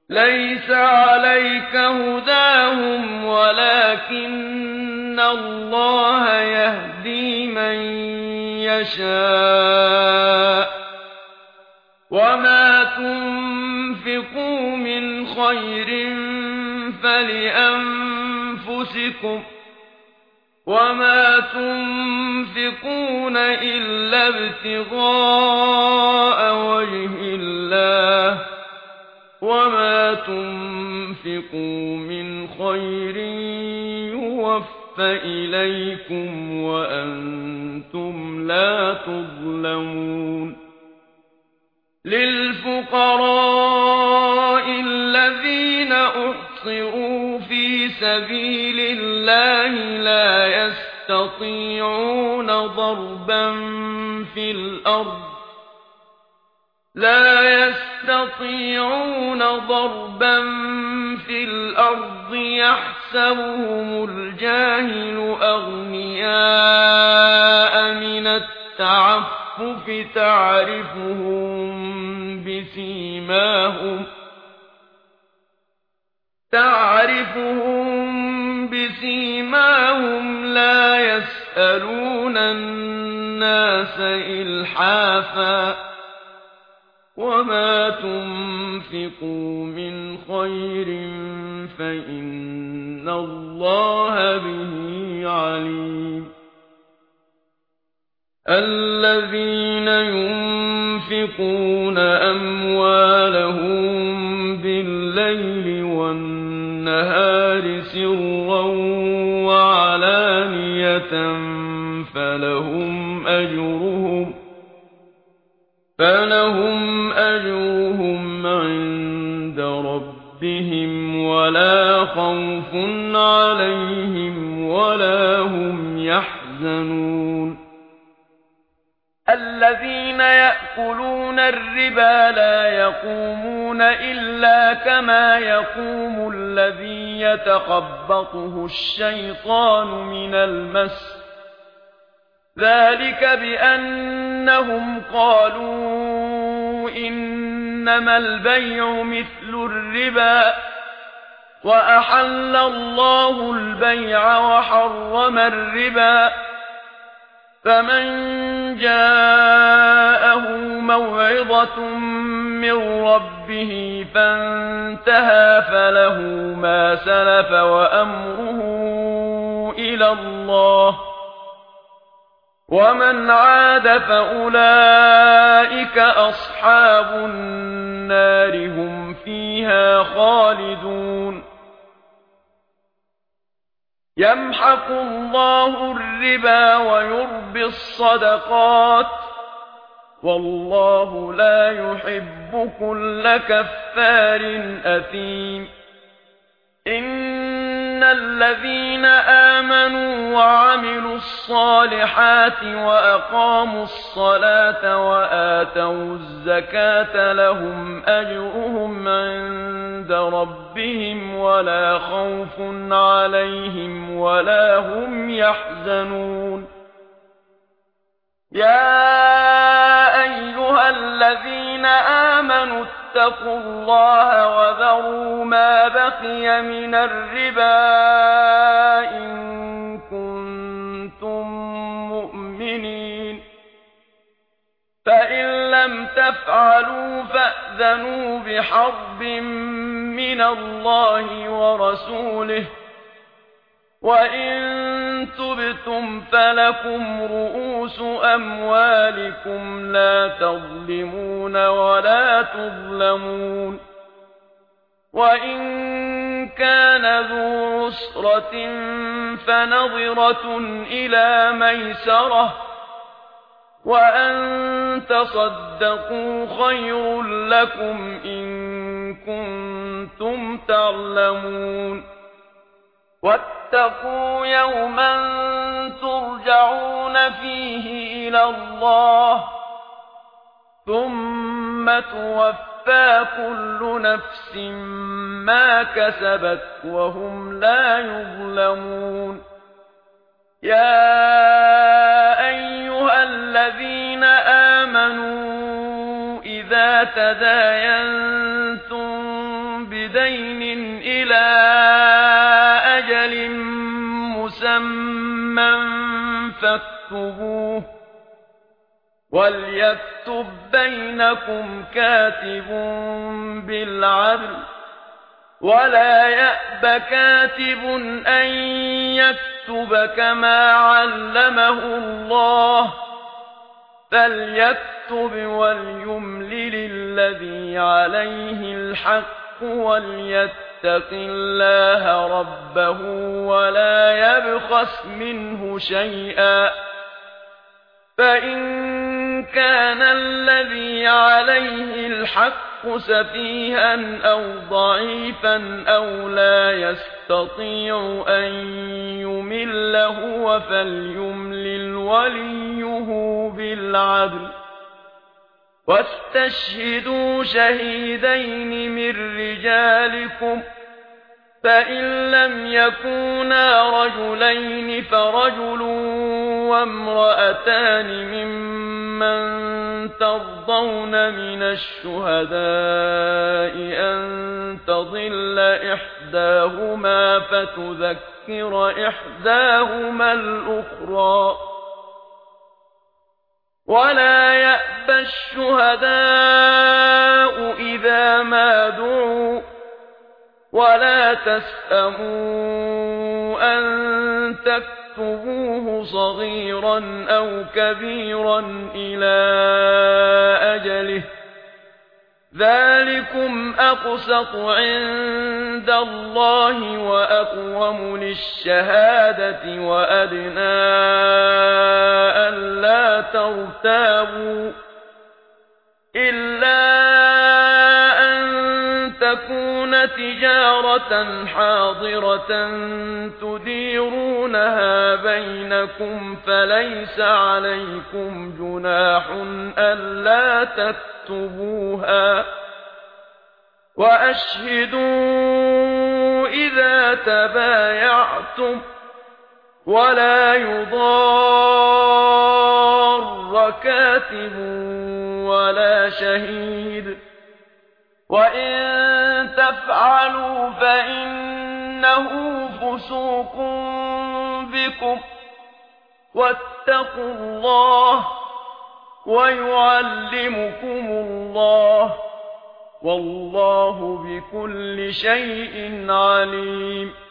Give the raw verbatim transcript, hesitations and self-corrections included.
ليس عليك هداهم ولكن الله يهدي من يشاء وما تنفقوا من خير فلأنفسكم وما تنفقون إلا ابتغاء وجه الله وما تنفقوا من خير يوفى إليكم وأنتم لا تظلمون للفقراء الذين أحصروا في سبيل الله لا يستطيعون ضربا في الأرض لا يستطيعون ضربا في الأرض يحسبهم الجاهل أغنياء من التعفف تعرفهم بسيماهم تعرفهم بسيماهم لا يسألون الناس إلحافا وما تنفقوا من خير فإن الله به عليم الذين ينفقون أموالهم بالليل والنهار سرا وعلانية فلهم أجرهم فلهم أجرهم عند ربهم ولا خوف عليهم ولا هم يحزنون الذين يأكلون الربا لا يقومون إلا كما يقوم الذي يتخبطه الشيطان من المس ذلك بأنهم قالوا إنما البيع مثل الربا وأحل الله البيع وحرم الربا فمن جاءه موعظة من ربه فانتهى فله ما سلف وأمره إلى الله ومن عاد فأولئك أصحاب النار هم فيها خالدون يمحق الله الربا ويربي الصدقات والله لا يحب كل كفار أثيم إن الذين آمنوا وعملوا الصالحات وأقاموا الصلاة وآتوا الزكاة لهم أجرهم عند ربهم ولا خوف عليهم ولا هم يحزنون يا أيها الذين آمنوا اتقوا الله وذروا ما بقي من الربا إن كنتم مؤمنين فإن لم تفعلوا فأذنوا بحرب من الله ورسوله وإن تبتم فلكم رؤوس أموالكم لا تظلمون ولا تظلمون وإن كان ذو عسرة فنظرة إلى ميسرة وأن تصدقوا خير لكم إن كنتم تعلمون واتقوا يوما ترجعون فيه إلى الله ثم توفى كل نفس ما كسبت وهم لا يظلمون يا أيها الذين آمنوا إذا تداينتم بدين إلى أجل مسمى فاكتبوه وليكتب بينكم كاتب بالعدل ولا يأب كاتب أن يكتب كما علمه الله فليكتب وليملل الذي عليه الحق وليتق الله ربه ولا يبخس منه شيئا فإن كان الذي عليه الحق سفيها أو ضعيفا أو لا يستطيع أن يمل هو فليملل وليه بالعدل واستشهدوا شهيدين من رجالكم فإن لم يكونا رجلين فرجل وامرأتان ممن ترضون من الشهداء أن تضل إحداهما فتذكر إحداهما الأخرى ولا يأبى الشهداء إذا ما دعوا ولا تسأموا أن تكتبوه صغيرا أو كبيرا إلى أجله ذلكم أقسط عند الله وأقوم للشهادة وأدنى ألا ترتابوا إلا تكون تجارة حاضرة تديرونها بينكم فليس عليكم جناح ألا تكتبوها وأشهدوا إذا تبايعتم ولا يضار كاتب ولا شهيد وإن تفعلوا فإنه فسوق بكم واتقوا الله ويعلمكم الله والله بكل شيء عليم.